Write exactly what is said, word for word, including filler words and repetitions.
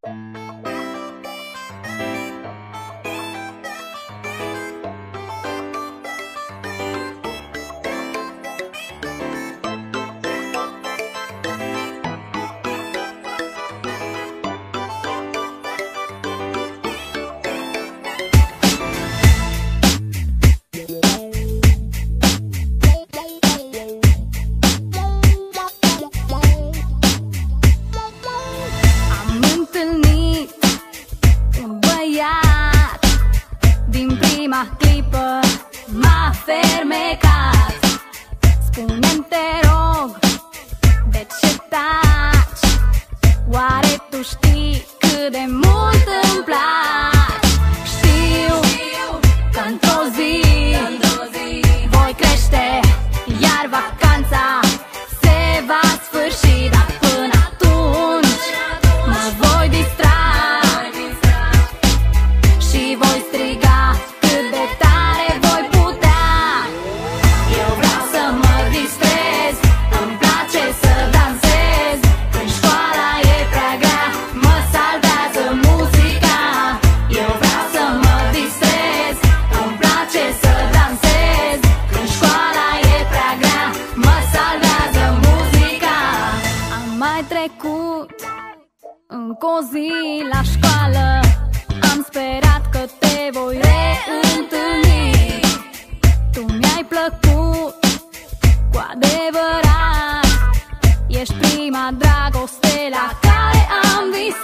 Din prima clipă m-a fermecat. Spune-mi, te rog, de ce taci? Oare tu știi cât de mult îmi placi? Știu că într-o zi voi crește, iar vacanța se va sfârși. Dar până atunci mă voi distra și voi striga cât de tare voi putea. Eu vreau să mă distrez, îmi place să dansez. Când școala e prea grea, mă salvează muzica. Eu vreau să mă distrez, îmi place să dansez. Când școala e prea grea, mă salvează muzica. Am mai trecut încă o zi la școală, am sperat că te voi reîntâlni. Tu mi-ai plăcut cu adevărat, ești prima dragoste la care am visat.